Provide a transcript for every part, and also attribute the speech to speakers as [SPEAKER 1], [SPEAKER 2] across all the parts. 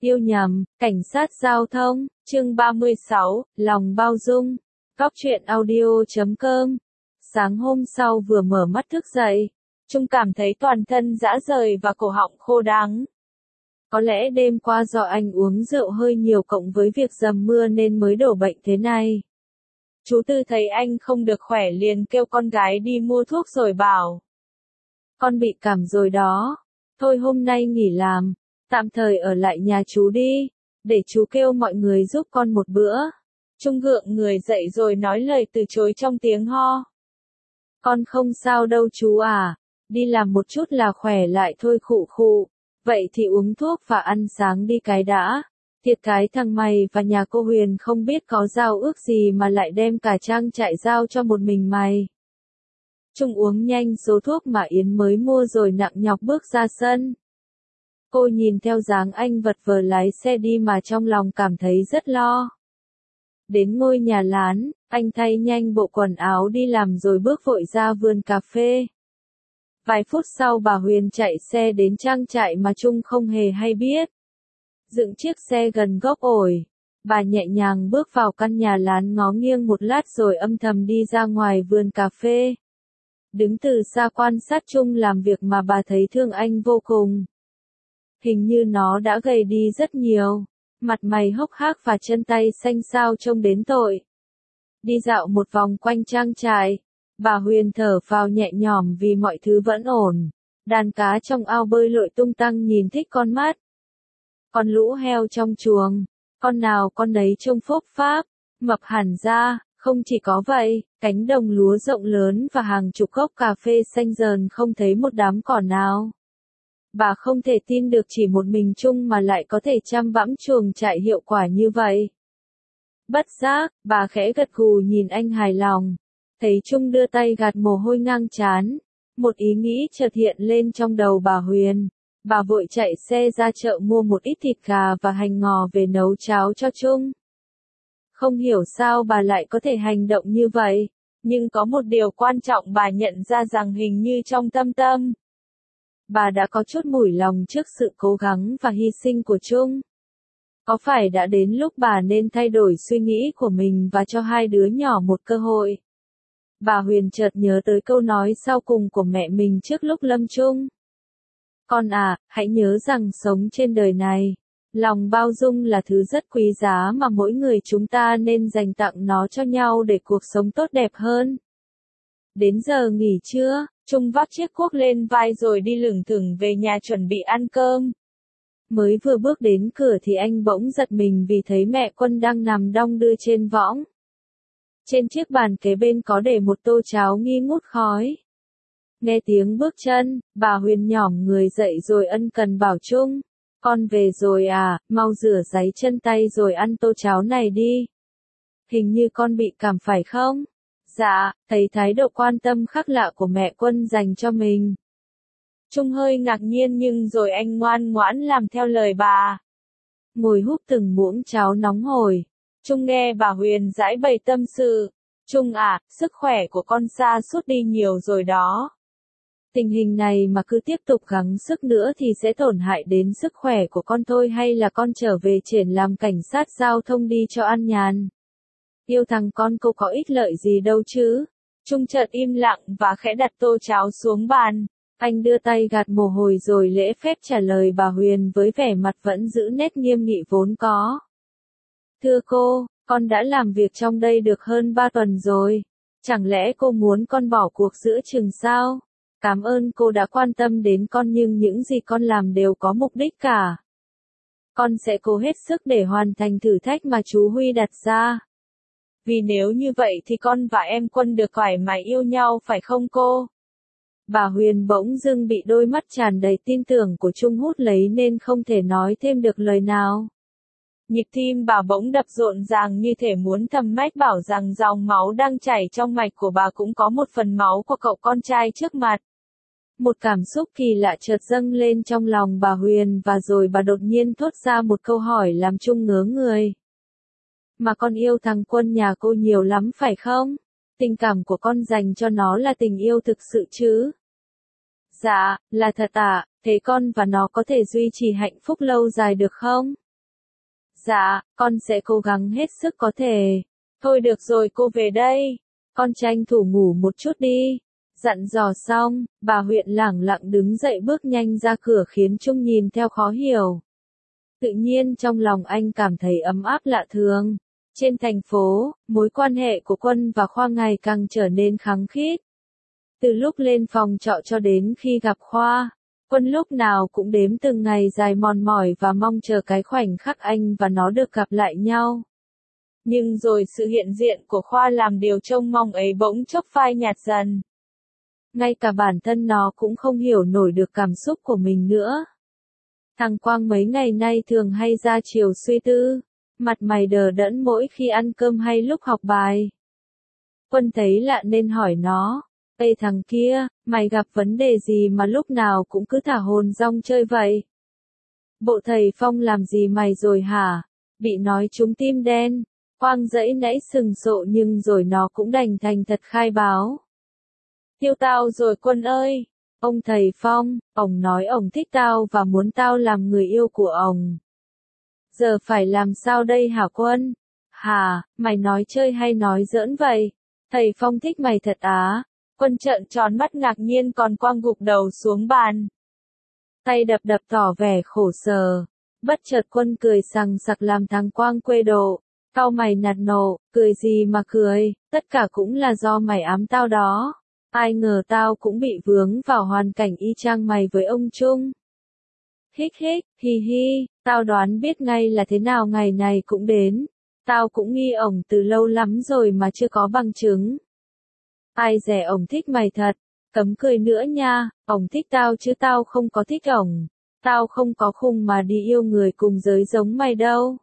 [SPEAKER 1] Yêu nhầm, cảnh sát giao thông, chương 36, lòng bao dung. Góc truyện audio.com. Sáng hôm sau vừa mở mắt thức dậy, Trung cảm thấy toàn thân rã rời và cổ họng khô đắng. Có lẽ đêm qua do anh uống rượu hơi nhiều cộng với việc dầm mưa nên mới đổ bệnh thế này. Chú Tư thấy anh không được khỏe liền kêu con gái đi mua thuốc rồi bảo. Con bị cảm rồi đó, thôi hôm nay nghỉ làm, tạm thời ở lại nhà chú đi, để chú kêu mọi người giúp con một bữa. Trung gượng người dậy rồi nói lời từ chối trong tiếng ho. Con không sao đâu chú à, đi làm một chút là khỏe lại thôi khụ khụ, vậy thì uống thuốc và ăn sáng đi cái đã. Thiệt cái thằng mày và nhà cô Huyền không biết có giao ước gì mà lại đem cả trang trại giao cho một mình mày. Trung uống nhanh số thuốc mà Yến mới mua rồi nặng nhọc bước ra sân. Cô nhìn theo dáng anh vật vờ lái xe đi mà trong lòng cảm thấy rất lo. Đến ngôi nhà lán, anh thay nhanh bộ quần áo đi làm rồi bước vội ra vườn cà phê. Vài phút sau bà Huyền chạy xe đến trang trại mà Trung không hề hay biết. Dựng chiếc xe gần gốc ổi, bà nhẹ nhàng bước vào căn nhà lán ngó nghiêng một lát rồi âm thầm đi ra ngoài vườn cà phê. Đứng từ xa quan sát Trung làm việc mà bà thấy thương anh vô cùng. Hình như nó đã gầy đi rất nhiều, mặt mày hốc hác và chân tay xanh xao trông đến tội. Đi dạo một vòng quanh trang trại, bà Huyền thở phào nhẹ nhõm vì mọi thứ vẫn ổn. Đàn cá trong ao bơi lội tung tăng nhìn thích con mắt. Con lũ heo trong chuồng, con nào con nấy trông phốp pháp, mập hẳn ra. Không chỉ có vậy, cánh đồng lúa rộng lớn và hàng chục gốc cà phê xanh dờn không thấy một đám cỏ nào. Bà không thể tin được chỉ một mình Trung mà lại có thể chăm bẵm chuồng trại hiệu quả như vậy. Bất giác, bà khẽ gật gù nhìn anh hài lòng. Thấy Trung đưa tay gạt mồ hôi ngang trán. Một ý nghĩ chợt hiện lên trong đầu bà Huyền. Bà vội chạy xe ra chợ mua một ít thịt gà và hành ngò về nấu cháo cho Trung. Không hiểu sao bà lại có thể hành động như vậy, nhưng có một điều quan trọng bà nhận ra rằng hình như trong thâm tâm, bà đã có chút mủi lòng trước sự cố gắng và hy sinh của Trung. Có phải đã đến lúc bà nên thay đổi suy nghĩ của mình và cho hai đứa nhỏ một cơ hội? Bà Huyền chợt nhớ tới câu nói sau cùng của mẹ mình trước lúc lâm chung. Con à, hãy nhớ rằng sống trên đời này, lòng bao dung là thứ rất quý giá mà mỗi người chúng ta nên dành tặng nó cho nhau để cuộc sống tốt đẹp hơn. Đến giờ nghỉ trưa, Trung vác chiếc cuốc lên vai rồi đi lửng thửng về nhà chuẩn bị ăn cơm. Mới vừa bước đến cửa thì anh bỗng giật mình vì thấy mẹ Quân đang nằm đong đưa trên võng. Trên chiếc bàn kế bên có để một tô cháo nghi ngút khói. Nghe tiếng bước chân, bà Huyền nhỏm người dậy rồi ân cần bảo Trung. Con về rồi à, mau rửa ráy chân tay rồi ăn tô cháo này đi. Hình như con bị cảm phải không? Dạ, thấy thái độ quan tâm khác lạ của mẹ Quân dành cho mình. Trung hơi ngạc nhiên nhưng rồi anh ngoan ngoãn làm theo lời bà. Ngồi húp từng muỗng cháo nóng hổi. Trung nghe bà Huyền giải bày tâm sự. Trung à, sức khỏe của con sa sút đi nhiều rồi đó. Tình hình này mà cứ tiếp tục gắng sức nữa thì sẽ tổn hại đến sức khỏe của con thôi, hay là con trở về triển làm cảnh sát giao thông đi cho ăn nhàn. Yêu thằng con cô có ích lợi gì đâu chứ. Trung chợt im lặng và khẽ đặt tô cháo xuống bàn. Anh đưa tay gạt mồ hôi rồi lễ phép trả lời bà Huyền với vẻ mặt vẫn giữ nét nghiêm nghị vốn có. Thưa cô, con đã làm việc trong đây được hơn 3 tuần rồi. Chẳng lẽ cô muốn con bỏ cuộc giữa chừng sao? Cảm ơn cô đã quan tâm đến con nhưng những gì con làm đều có mục đích cả. Con sẽ cố hết sức để hoàn thành thử thách mà chú Huy đặt ra. Vì nếu như vậy thì con và em Quân được thoải mái yêu nhau phải không cô? Bà Huyền bỗng dưng bị đôi mắt tràn đầy tin tưởng của Trung hút lấy nên không thể nói thêm được lời nào. Nhịp tim bà bỗng đập rộn ràng như thể muốn thầm mách bảo rằng dòng máu đang chảy trong mạch của bà cũng có một phần máu của cậu con trai trước mặt. Một cảm xúc kỳ lạ chợt dâng lên trong lòng bà Huyền và rồi bà đột nhiên thốt ra một câu hỏi làm Trung ngớ người. Mà con yêu thằng Quân nhà cô nhiều lắm phải không? Tình cảm của con dành cho nó là tình yêu thực sự chứ? Dạ, là thật ạ, thế con và nó có thể duy trì hạnh phúc lâu dài được không? Dạ, con sẽ cố gắng hết sức có thể. Thôi được rồi cô về đây. Con tranh thủ ngủ một chút đi. Dặn dò xong, bà huyện lẳng lặng đứng dậy bước nhanh ra cửa khiến Trung nhìn theo khó hiểu. Tự nhiên trong lòng anh cảm thấy ấm áp lạ thường. Trên thành phố, mối quan hệ của Quân và Khoa ngày càng trở nên khăng khít. Từ lúc lên phòng trọ cho đến khi gặp Khoa, Quân lúc nào cũng đếm từng ngày dài mòn mỏi và mong chờ cái khoảnh khắc anh và nó được gặp lại nhau. Nhưng rồi sự hiện diện của Khoa làm điều trông mong ấy bỗng chốc phai nhạt dần. Ngay cả bản thân nó cũng không hiểu nổi được cảm xúc của mình nữa. Thằng Quang mấy ngày nay thường hay ra chiều suy tư, mặt mày đờ đẫn mỗi khi ăn cơm hay lúc học bài. Quân thấy lạ nên hỏi nó, ê thằng kia, mày gặp vấn đề gì mà lúc nào cũng cứ thả hồn rong chơi vậy? Bộ thầy Phong làm gì mày rồi hả? Bị nói trúng tim đen. Quang dãy nãy sừng sộ nhưng rồi nó cũng đành thành thật khai báo. Tiêu tao rồi Quân ơi. Ông thầy Phong, ổng nói ổng thích tao và muốn tao làm người yêu của ổng. Giờ phải làm sao đây hả Quân? Hả, mày nói chơi hay nói giỡn vậy? Thầy Phong thích mày thật á? Quân trợn tròn mắt ngạc nhiên còn Quang gục đầu xuống bàn. Tay đập đập tỏ vẻ khổ sở. Bất chợt Quân cười sằng sặc làm thằng Quang quê độ. Cau mày nạt nộ, cười gì mà cười, tất cả cũng là do mày ám tao đó. Ai ngờ tao cũng bị vướng vào hoàn cảnh y chang mày với ông Trung. Hích hích, hi hi, tao đoán biết ngay là thế nào ngày này cũng đến. Tao cũng nghi ổng từ lâu lắm rồi mà chưa có bằng chứng. Ai dè ổng thích mày thật, cấm cười nữa nha, ổng thích tao chứ tao không có thích ổng. Tao không có khùng mà đi yêu người cùng giới giống mày đâu.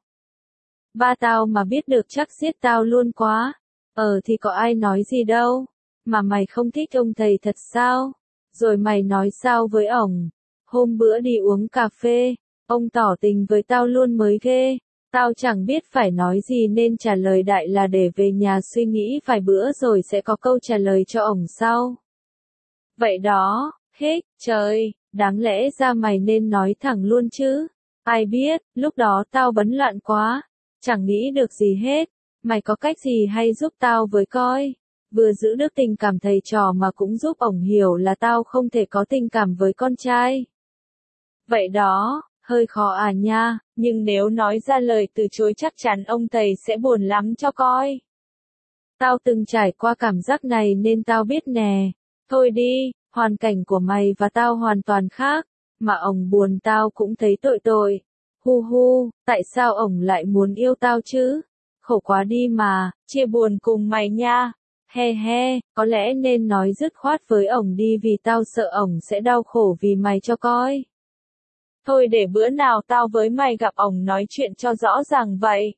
[SPEAKER 1] Ba tao mà biết được chắc giết tao luôn quá. Thì có ai nói gì đâu. Mà mày không thích ông thầy thật sao? Rồi mày nói sao với ổng? Hôm bữa đi uống cà phê, ông tỏ tình với tao luôn mới ghê. Tao chẳng biết phải nói gì nên trả lời đại là để về nhà suy nghĩ vài bữa rồi sẽ có câu trả lời cho ổng sau. Vậy đó, hích, trời, đáng lẽ ra mày nên nói thẳng luôn chứ. Ai biết, lúc đó tao bấn loạn quá, chẳng nghĩ được gì hết. Mày có cách gì hay giúp tao với coi. Vừa giữ được tình cảm thầy trò mà cũng giúp ổng hiểu là tao không thể có tình cảm với con trai. Vậy đó, hơi khó à nha, nhưng nếu nói ra lời từ chối chắc chắn ông thầy sẽ buồn lắm cho coi. Tao từng trải qua cảm giác này nên tao biết nè. Thôi đi, hoàn cảnh của mày và tao hoàn toàn khác, mà ổng buồn tao cũng thấy tội tội. Hu hu, tại sao ổng lại muốn yêu tao chứ? Khổ quá đi mà, chia buồn cùng mày nha. He he, có lẽ nên nói dứt khoát với ổng đi vì tao sợ ổng sẽ đau khổ vì mày cho coi. Thôi để bữa nào tao với mày gặp ổng nói chuyện cho rõ ràng vậy.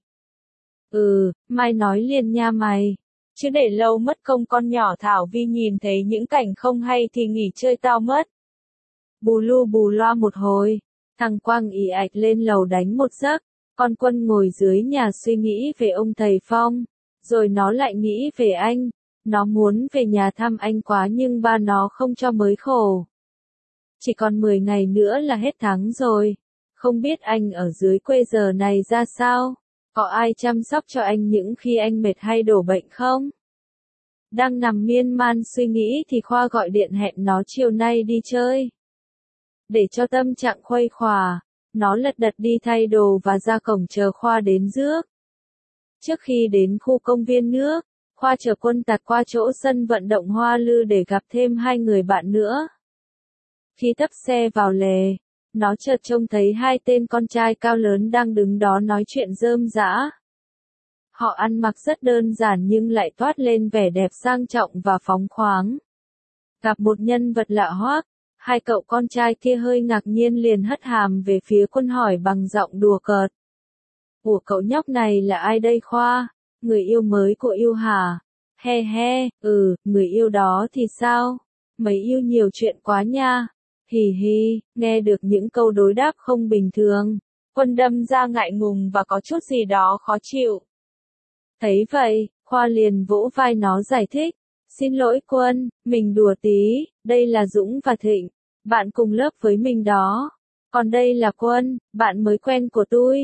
[SPEAKER 1] Mai nói liền nha mày. Chứ để lâu mất công con nhỏ Thảo Vi nhìn thấy những cảnh không hay thì nghỉ chơi tao mất. Bù lu bù loa một hồi, thằng Quang ì ạch lên lầu đánh một giấc, con Quân ngồi dưới nhà suy nghĩ về ông thầy Phong, rồi nó lại nghĩ về anh. Nó muốn về nhà thăm anh quá nhưng ba nó không cho mới khổ. Chỉ còn 10 ngày nữa là hết tháng rồi. Không biết anh ở dưới quê giờ này ra sao? Có ai chăm sóc cho anh những khi anh mệt hay đổ bệnh không? Đang nằm miên man suy nghĩ thì Khoa gọi điện hẹn nó chiều nay đi chơi. Để cho tâm trạng khuây khỏa, nó lật đật đi thay đồ và ra cổng chờ Khoa đến rước. Trước khi đến khu công viên nước, Khoa chở Quân tạt qua chỗ sân vận động Hoa Lư để gặp thêm hai người bạn nữa. Khi tấp xe vào lề, nó chợt trông thấy hai tên con trai cao lớn đang đứng đó nói chuyện rơm rã. Họ ăn mặc rất đơn giản nhưng lại toát lên vẻ đẹp sang trọng và phóng khoáng. Gặp một nhân vật lạ hoắc, hai cậu con trai kia hơi ngạc nhiên liền hất hàm về phía Quân hỏi bằng giọng đùa cợt. Ủa cậu nhóc này là ai đây Khoa? Người yêu mới của yêu hả? He he, người yêu đó thì sao? Mấy yêu nhiều chuyện quá nha. Hì hì, nghe được những câu đối đáp không bình thường. Quân đâm ra ngại ngùng và có chút gì đó khó chịu. Thấy vậy, Khoa liền vỗ vai nó giải thích. Xin lỗi Quân, mình đùa tí, đây là Dũng và Thịnh, bạn cùng lớp với mình đó. Còn đây là Quân, bạn mới quen của tôi.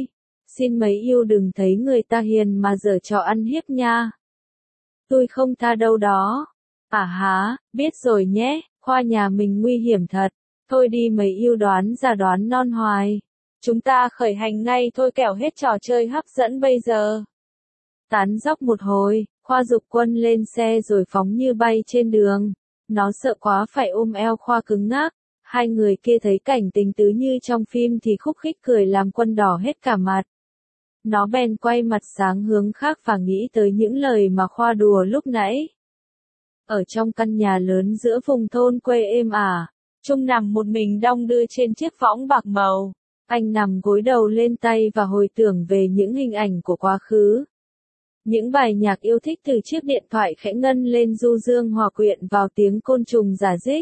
[SPEAKER 1] Xin mấy yêu đừng thấy người ta hiền mà giở trò ăn hiếp nha. Tôi không tha đâu đó. À há, biết rồi nhé, khoa nhà mình nguy hiểm thật. Thôi đi mấy yêu đoán già đoán non hoài. Chúng ta khởi hành ngay thôi kẻo hết trò chơi hấp dẫn bây giờ. Tán dóc một hồi, Khoa giục Quân lên xe rồi phóng như bay trên đường. Nó sợ quá phải ôm eo Khoa cứng ngắc. Hai người kia thấy cảnh tình tứ như trong phim thì khúc khích cười làm Quân đỏ hết cả mặt. Nó bèn quay mặt sang hướng khác và nghĩ tới những lời mà Khoa đùa lúc nãy. Ở trong căn nhà lớn giữa vùng thôn quê êm ả, Trung nằm một mình đong đưa trên chiếc võng bạc màu. Anh nằm gối đầu lên tay và hồi tưởng về những hình ảnh của quá khứ. Những bài nhạc yêu thích từ chiếc điện thoại khẽ ngân lên du dương hòa quyện vào tiếng côn trùng rả rích.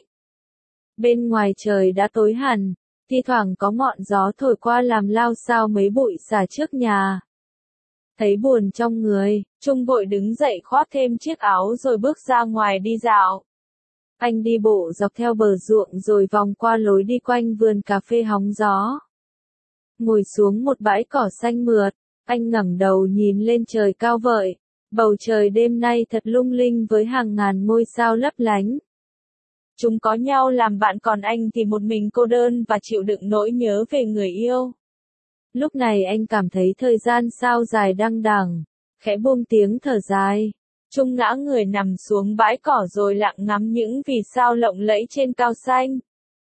[SPEAKER 1] Bên ngoài trời đã tối hẳn, thi thoảng có ngọn gió thổi qua làm lao xao mấy bụi xà trước nhà. Thấy buồn trong người, Trung vội đứng dậy khoác thêm chiếc áo rồi bước ra ngoài đi dạo. Anh đi bộ dọc theo bờ ruộng rồi vòng qua lối đi quanh vườn cà phê hóng gió. Ngồi xuống một bãi cỏ xanh mượt, anh ngẩng đầu nhìn lên trời cao vời. Bầu trời đêm nay thật lung linh với hàng ngàn ngôi sao lấp lánh. Chúng có nhau làm bạn còn anh thì một mình cô đơn và chịu đựng nỗi nhớ về người yêu. Lúc này anh cảm thấy thời gian sao dài đăng đẳng, khẽ buông tiếng thở dài. Trung ngã người nằm xuống bãi cỏ rồi lặng ngắm những vì sao lộng lẫy trên cao xanh.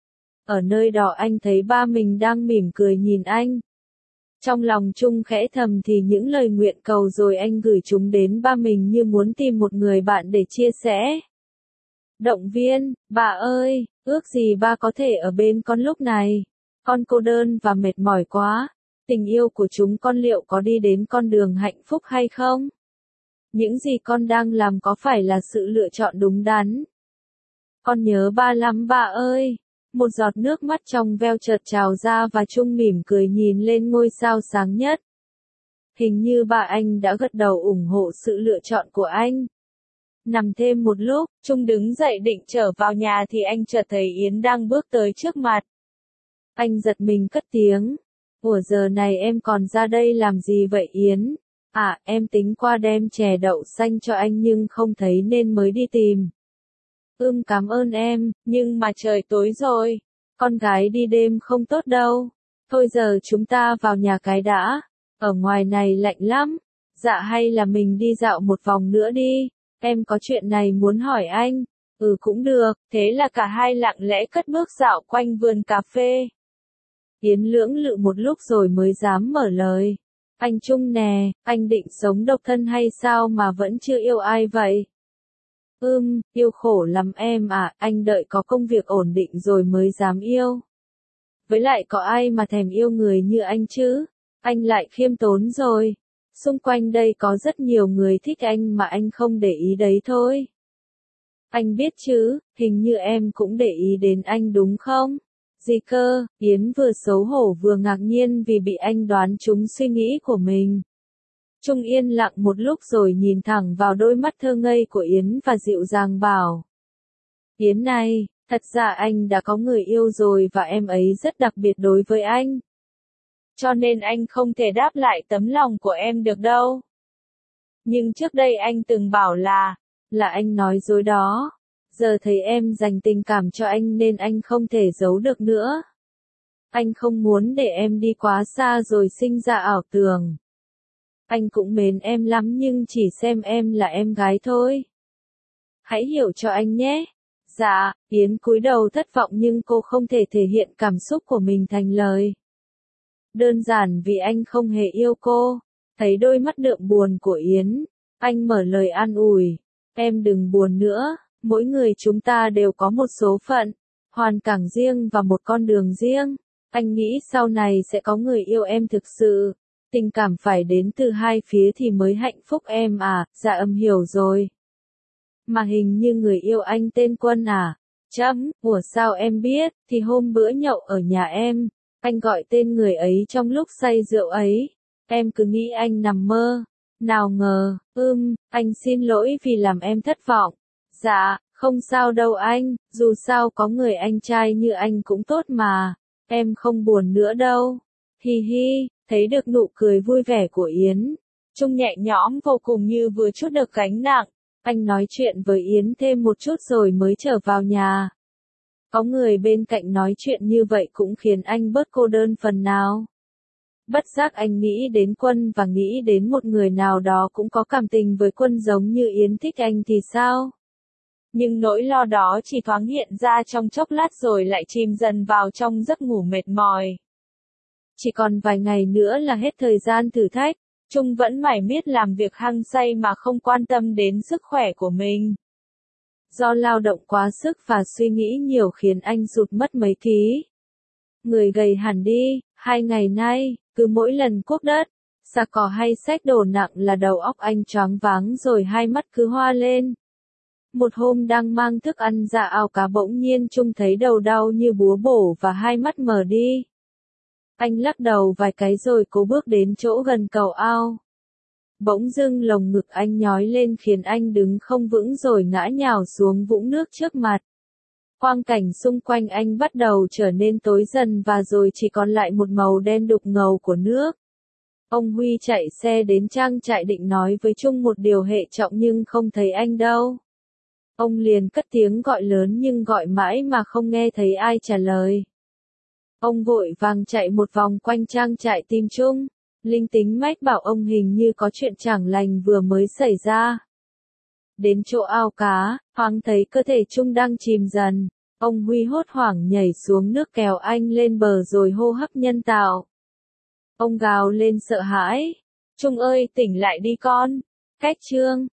[SPEAKER 1] Ở nơi đó anh thấy ba mình đang mỉm cười nhìn anh. Trong lòng Trung khẽ thầm thì những lời nguyện cầu rồi anh gửi chúng đến ba mình như muốn tìm một người bạn để chia sẻ. Động viên, bà ơi, ước gì ba có thể ở bên con lúc này. Con cô đơn và mệt mỏi quá. Tình yêu của chúng con liệu có đi đến con đường hạnh phúc hay không? Những gì con đang làm có phải là sự lựa chọn đúng đắn? Con nhớ ba lắm bà ơi. Một giọt nước mắt trong veo chợt trào ra và Trung mỉm cười nhìn lên ngôi sao sáng nhất. Hình như ba anh đã gật đầu ủng hộ sự lựa chọn của anh. Nằm thêm một lúc, Trung đứng dậy định trở vào nhà thì anh chợt thấy Yến đang bước tới trước mặt. Anh giật mình cất tiếng. Ủa giờ này em còn ra đây làm gì vậy Yến? À, em tính qua đem chè đậu xanh cho anh nhưng không thấy nên mới đi tìm. Cảm ơn em, nhưng mà trời tối rồi. Con gái đi đêm không tốt đâu. Thôi giờ chúng ta vào nhà cái đã. Ở ngoài này lạnh lắm. Dạ hay là mình đi dạo một vòng nữa đi. Em có chuyện này muốn hỏi anh. Cũng được. Thế là cả hai lặng lẽ cất bước dạo quanh vườn cà phê. Yến lưỡng lự một lúc rồi mới dám mở lời. Anh Trung nè, anh định sống độc thân hay sao mà vẫn chưa yêu ai vậy? Yêu khổ lắm em à, anh đợi có công việc ổn định rồi mới dám yêu. Với lại có ai mà thèm yêu người như anh chứ? Anh lại khiêm tốn rồi. Xung quanh đây có rất nhiều người thích anh mà anh không để ý đấy thôi. Anh biết chứ, hình như em cũng để ý đến anh đúng không? Gì cơ? Yến vừa xấu hổ vừa ngạc nhiên vì bị anh đoán trúng suy nghĩ của mình. Trung yên lặng một lúc rồi nhìn thẳng vào đôi mắt thơ ngây của Yến và dịu dàng bảo. Yến này, thật ra anh đã có người yêu rồi và em ấy rất đặc biệt đối với anh. Cho nên anh không thể đáp lại tấm lòng của em được đâu. Nhưng trước đây anh từng bảo là anh nói dối đó. Giờ thấy em dành tình cảm cho anh nên anh không thể giấu được nữa. Anh không muốn để em đi quá xa rồi sinh ra ảo tưởng. Anh cũng mến em lắm nhưng chỉ xem em là em gái thôi. Hãy hiểu cho anh nhé. Dạ, Yến cúi đầu thất vọng nhưng cô không thể thể hiện cảm xúc của mình thành lời. Đơn giản vì anh không hề yêu cô. Thấy đôi mắt đượm buồn của Yến, anh mở lời an ủi. Em đừng buồn nữa. Mỗi người chúng ta đều có một số phận, hoàn cảnh riêng và một con đường riêng. Anh nghĩ sau này sẽ có người yêu em thực sự. Tình cảm phải đến từ hai phía thì mới hạnh phúc em à, dạ hiểu rồi. Mà hình như người yêu anh tên Quân à? Ủa sao em biết, thì hôm bữa nhậu ở nhà em, anh gọi tên người ấy trong lúc say rượu ấy. Em cứ nghĩ anh nằm mơ. Nào ngờ, anh xin lỗi vì làm em thất vọng. Dạ, không sao đâu anh, dù sao có người anh trai như anh cũng tốt mà, em không buồn nữa đâu. Hi hi, Thấy được nụ cười vui vẻ của Yến, Trung nhẹ nhõm vô cùng như vừa trút được gánh nặng. Anh nói chuyện với Yến thêm một chút rồi mới trở vào nhà. Có người bên cạnh nói chuyện như vậy cũng khiến anh bớt cô đơn phần nào. Bất giác anh nghĩ đến Quân và nghĩ đến một người nào đó cũng có cảm tình với Quân giống như Yến thích anh thì sao? Nhưng nỗi lo đó chỉ thoáng hiện ra trong chốc lát rồi lại chìm dần vào trong giấc ngủ mệt mỏi. Chỉ còn vài ngày nữa là hết thời gian thử thách, Trung vẫn mải miết làm việc hăng say mà không quan tâm đến sức khỏe của mình. Do lao động quá sức và suy nghĩ nhiều khiến anh sụt mất mấy ký. Người gầy hẳn đi, 2 ngày nay, cứ mỗi lần cuốc đất, xà cỏ hay xách đồ nặng là đầu óc anh choáng váng rồi hai mắt cứ hoa lên. Một hôm đang mang thức ăn ra ao cá bỗng nhiên Trung thấy đầu đau như búa bổ và hai mắt mờ đi. Anh lắc đầu vài cái rồi cố bước đến chỗ gần cầu ao. Bỗng dưng lồng ngực anh nhói lên khiến anh đứng không vững rồi ngã nhào xuống vũng nước trước mặt. Quang cảnh xung quanh anh bắt đầu trở nên tối dần và rồi chỉ còn lại một màu đen đục ngầu của nước. Ông Huy chạy xe đến trang trại định nói với Trung một điều hệ trọng nhưng không thấy anh đâu. Ông liền cất tiếng gọi lớn nhưng gọi mãi mà không nghe thấy ai trả lời. Ông vội vàng chạy một vòng quanh trang trại tìm Trung. Linh tính mách bảo ông hình như có chuyện chẳng lành vừa mới xảy ra. Đến chỗ ao cá, thoáng thấy cơ thể Trung đang chìm dần. Ông Huy hốt hoảng nhảy xuống nước kéo anh lên bờ rồi hô hấp nhân tạo. Ông gào lên sợ hãi. Trung ơi tỉnh lại đi con. Cách Trương.